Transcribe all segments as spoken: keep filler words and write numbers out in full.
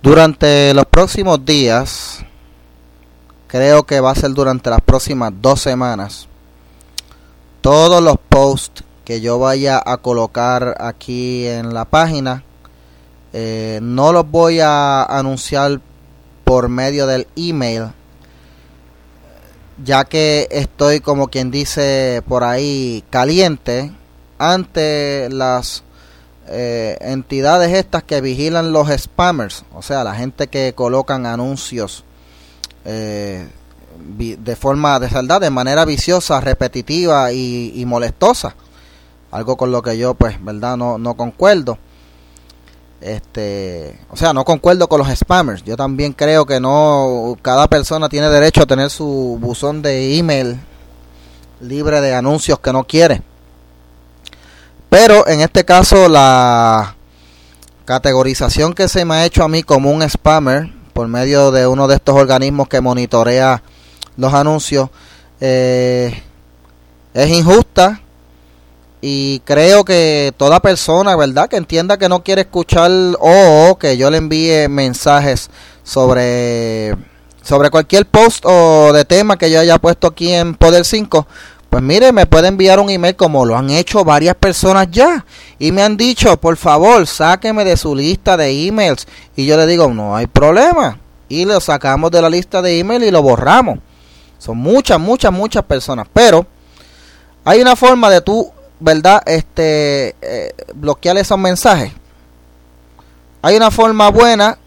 Durante los próximos días, creo que va a ser durante las próximas dos semanas, todos los posts que yo vaya a colocar aquí en la página, eh, no los voy a anunciar por medio del email, ya que estoy, como quien dice por ahí, caliente ante las eh, entidades estas que vigilan los spammers, o sea, la gente que colocan anuncios eh, de forma de verdad, de manera viciosa, repetitiva y, y molestosa, algo con lo que yo pues verdad no, no concuerdo. Este, o sea, no concuerdo con los spammers. Yo también creo que no, cada persona tiene derecho a tener su buzón de email libre de anuncios que no quiere. Pero en este caso la categorización que se me ha hecho a mí como un spammer por medio de uno de estos organismos que monitorea los anuncios eh, es injusta. Y creo que toda persona, ¿verdad?, que entienda que no quiere escuchar o que yo le envíe mensajes sobre, sobre cualquier post o de tema que yo haya puesto aquí en Poder cinco, pues mire, me puede enviar un email como lo han hecho varias personas ya. Y me han dicho, por favor, sáqueme de su lista de emails. Y yo le digo, no hay problema. Y lo sacamos de la lista de email y lo borramos. Son muchas, muchas, muchas personas. Pero hay una forma de tú, ¿verdad?, este eh, bloquear esos mensajes. Hay una forma buena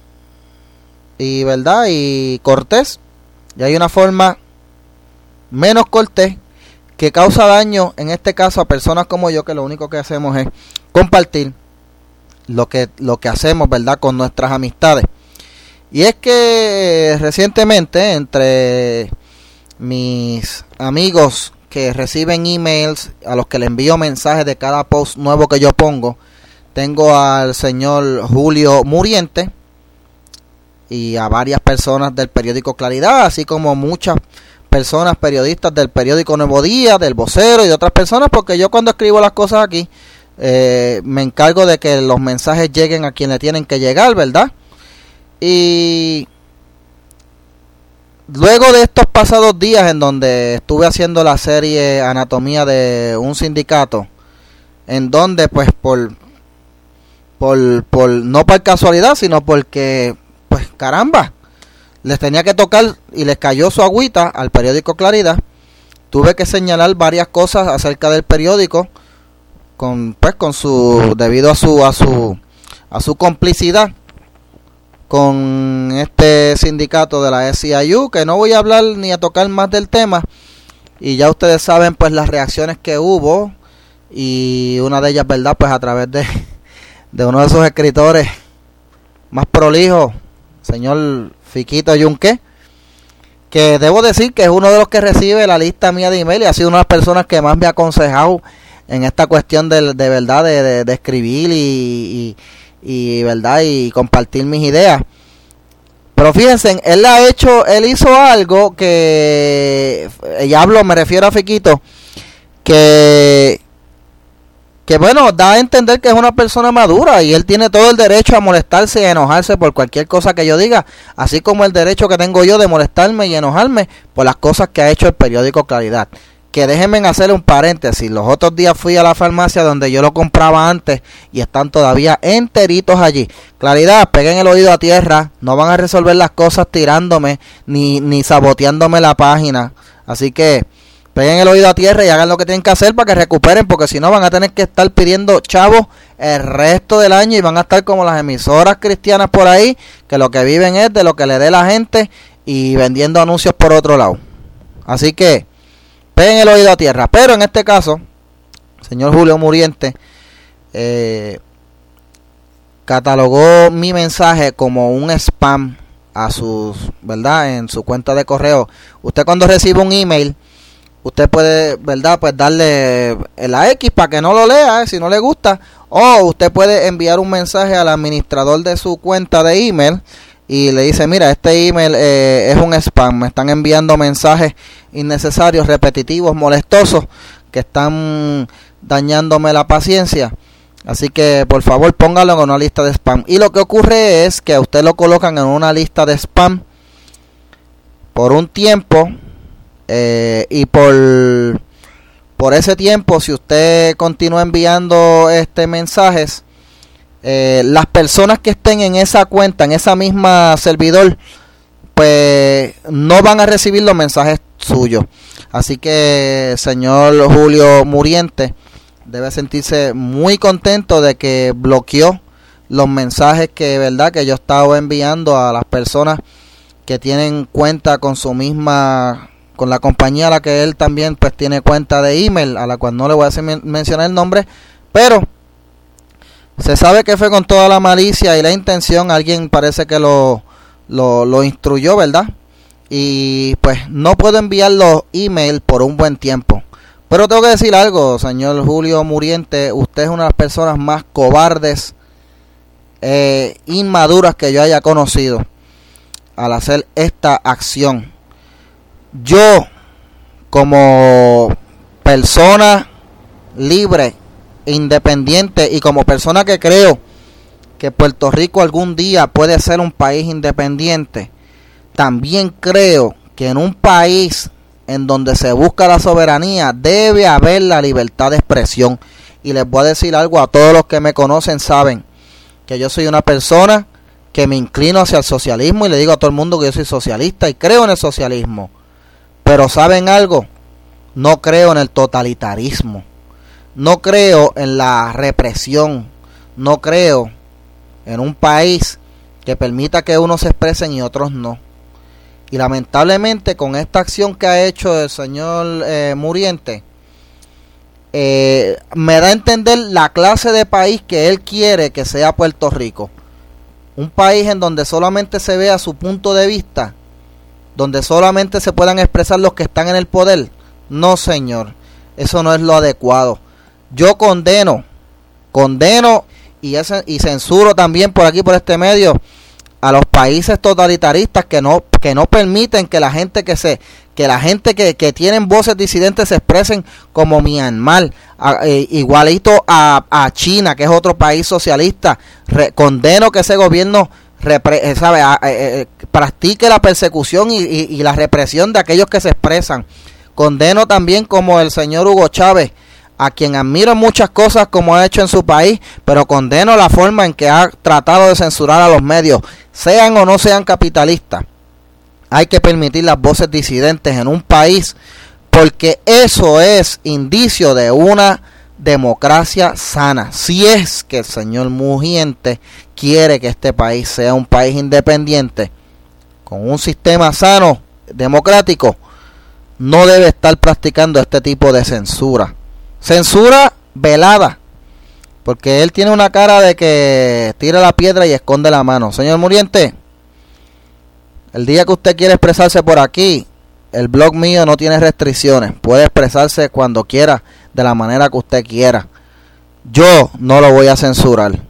y verdad y cortés, y hay una forma menos cortés que causa daño, en este caso a personas como yo, que lo único que hacemos es compartir lo que lo que hacemos, verdad, con nuestras amistades. Y es que recientemente entre mis amigos que reciben emails, a los que le envío mensajes de cada post nuevo que yo pongo, tengo al señor Julio Muriente y a varias personas del periódico Claridad, así como muchas personas periodistas del periódico Nuevo Día, del Vocero y de otras personas, porque yo cuando escribo las cosas aquí eh, me encargo de que los mensajes lleguen a quien le tienen que llegar, ¿verdad? Y luego de estos pasados días en donde estuve haciendo la serie Anatomía de un Sindicato, en donde pues por, por, por no por casualidad, sino porque pues caramba, les tenía que tocar y les cayó su agüita al periódico Claridad, tuve que señalar varias cosas acerca del periódico con pues con su debido a su a su a su complicidad con este sindicato de la S I A U, que no voy a hablar ni a tocar más del tema, y ya ustedes saben pues las reacciones que hubo, y una de ellas, verdad, pues a través de, de uno de esos escritores más prolijos, señor Fiquito Yunque, que debo decir que es uno de los que recibe la lista mía de email y ha sido una de las personas que más me ha aconsejado en esta cuestión de, de verdad de, de, de escribir y, y y verdad y compartir mis ideas. Pero fíjense, él ha hecho, él hizo algo que, y hablo, me refiero a Fiquito, que que bueno, da a entender que es una persona madura y él tiene todo el derecho a molestarse y a enojarse por cualquier cosa que yo diga, así como el derecho que tengo yo de molestarme y enojarme por las cosas que ha hecho el periódico Claridad. Que déjenme hacer un paréntesis, los otros días fui a la farmacia donde yo lo compraba antes y están todavía enteritos allí. Claridad, peguen el oído a tierra, no van a resolver las cosas tirándome ni, ni saboteándome la página. Así que peguen el oído a tierra y hagan lo que tienen que hacer para que recuperen, porque si no van a tener que estar pidiendo chavos el resto del año y van a estar como las emisoras cristianas por ahí, que lo que viven es de lo que le dé la gente y vendiendo anuncios por otro lado. Así que peguen el oído a tierra. Pero en este caso, señor Julio Muriente eh, catalogó mi mensaje como un spam a sus, ¿verdad?, en su cuenta de correo. Usted cuando recibe un email, usted puede, ¿verdad?, pues darle la X para que no lo lea, eh, si no le gusta, o usted puede enviar un mensaje al administrador de su cuenta de email y le dice, mira, este email eh, es un spam, me están enviando mensajes innecesarios, repetitivos, molestosos, que están dañándome la paciencia. Así que por favor póngalo en una lista de spam. Y lo que ocurre es que a usted lo colocan en una lista de spam por un tiempo. Eh, y por, por ese tiempo, si usted continúa enviando este mensajes, eh, las personas que estén en esa cuenta, en esa misma servidor, pues no van a recibir los mensajes suyos. Así que señor Julio Muriente debe sentirse muy contento de que bloqueó los mensajes que, verdad, que yo estaba enviando a las personas que tienen cuenta con su misma, con la compañía a la que él también pues tiene cuenta de email, a la cual no le voy a hacer men- mencionar el nombre, pero se sabe que fue con toda la malicia y la intención. Alguien parece que lo, lo, lo instruyó, ¿verdad? Y pues no puedo enviar los emails por un buen tiempo. Pero tengo que decir algo, señor Julio Muriente, usted es una de las personas más cobardes, eh, inmaduras que yo haya conocido al hacer esta acción. Yo, como persona libre, independiente y como persona que creo que Puerto Rico algún día puede ser un país independiente, también creo que en un país en donde se busca la soberanía debe haber la libertad de expresión. Y les voy a decir algo, a todos los que me conocen saben que yo soy una persona que me inclino hacia el socialismo, y le digo a todo el mundo que yo soy socialista y creo en el socialismo. Pero ¿saben algo? No creo en el totalitarismo, no creo en la represión, no creo en un país que permita que unos se expresen y otros no. Y lamentablemente con esta acción que ha hecho el señor eh, Muriente, eh, me da a entender la clase de país que él quiere que sea Puerto Rico. Un país en donde solamente se vea su punto de vista, donde solamente se puedan expresar los que están en el poder. No, señor, eso no es lo adecuado. Yo condeno, condeno y, ese, y censuro también por aquí, por este medio, a los países totalitaristas que no que no permiten que la gente que se que la gente que, que tienen voces disidentes se expresen, como Myanmar, a, eh, igualito a, a China, que es otro país socialista. Re, condeno que ese gobierno repre, sabe a, eh, eh, practique la persecución y, y, y la represión de aquellos que se expresan. Condeno también como el señor Hugo Chávez, a quien admiro muchas cosas como ha hecho en su país, pero condeno la forma en que ha tratado de censurar a los medios, sean o no sean capitalistas. Hay que permitir las voces disidentes en un país, porque eso es indicio de una democracia sana. Si es que el señor Muriente quiere que este país sea un país independiente, con un sistema sano, democrático, no debe estar practicando este tipo de censura. Censura velada, porque él tiene una cara de que tira la piedra y esconde la mano. Señor Muriente, el día que usted quiere expresarse por aquí, el blog mío no tiene restricciones. Puede expresarse cuando quiera, de la manera que usted quiera. Yo no lo voy a censurar.